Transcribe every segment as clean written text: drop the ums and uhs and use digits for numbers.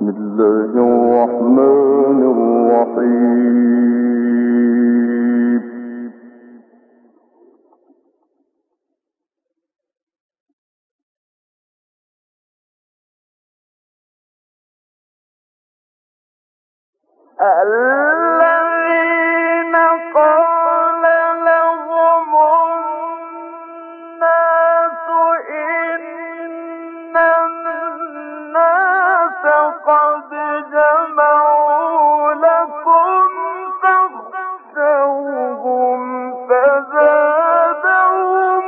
بسم الله الرحمن الرحيم. الذين قال لهم الناس إن الناس قد جمعوا لكم فاخشوهم فزادهم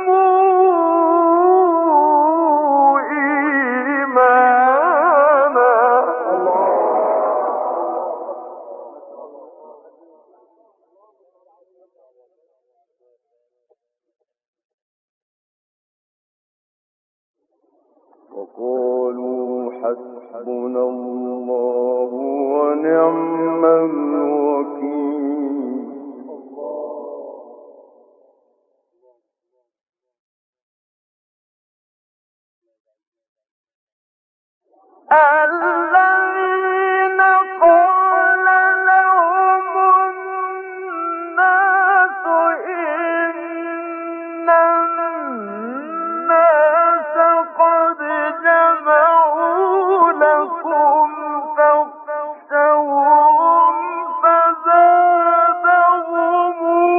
وقالوا حسبنا الله ونعم الوكيل. الذين قال لهم الناس إن الناس قد جمعوا لكم فاخشوهم فزادهم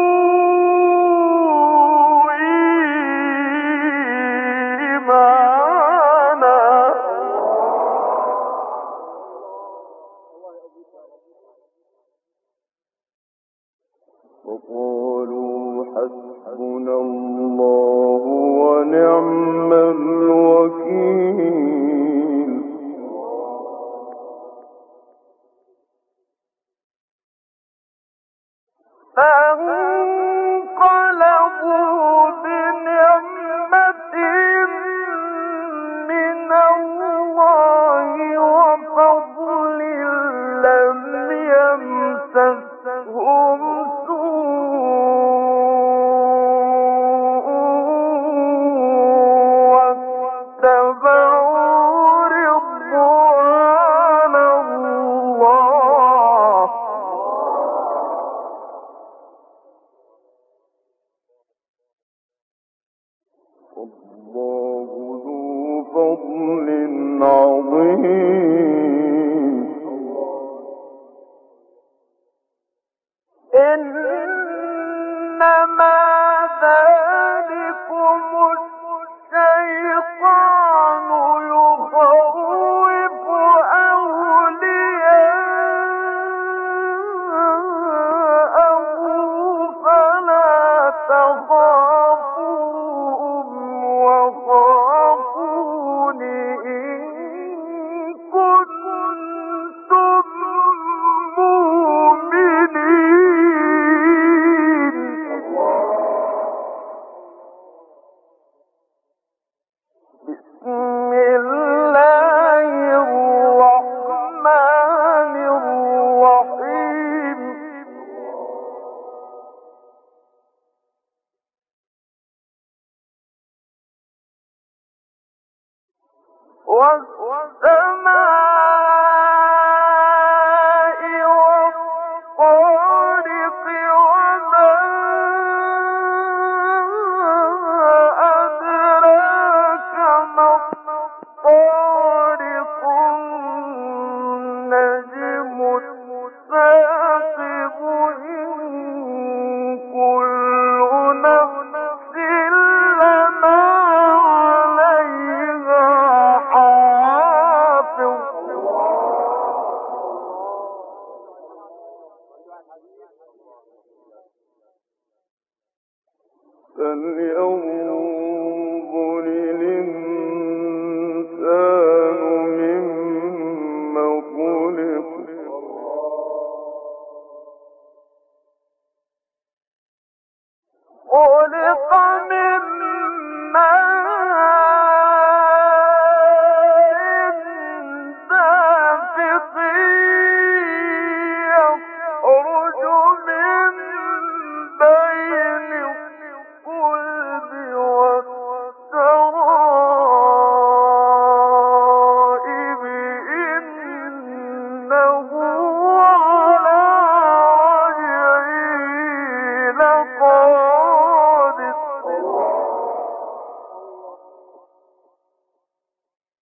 وقالوا حسبنا الله ونعم الوكيل. فانقلبوا بنعمة من الله وفضل لم يمسسهم سوء واتبعوا رضوان الله والله ذو فضل عظيم. إنما ذلكم الشيطان يخوف أولياءه فلا تخافوهم وخافون إن كنتم مؤمنين. بسم الله الرحمن الرحيم. والسماء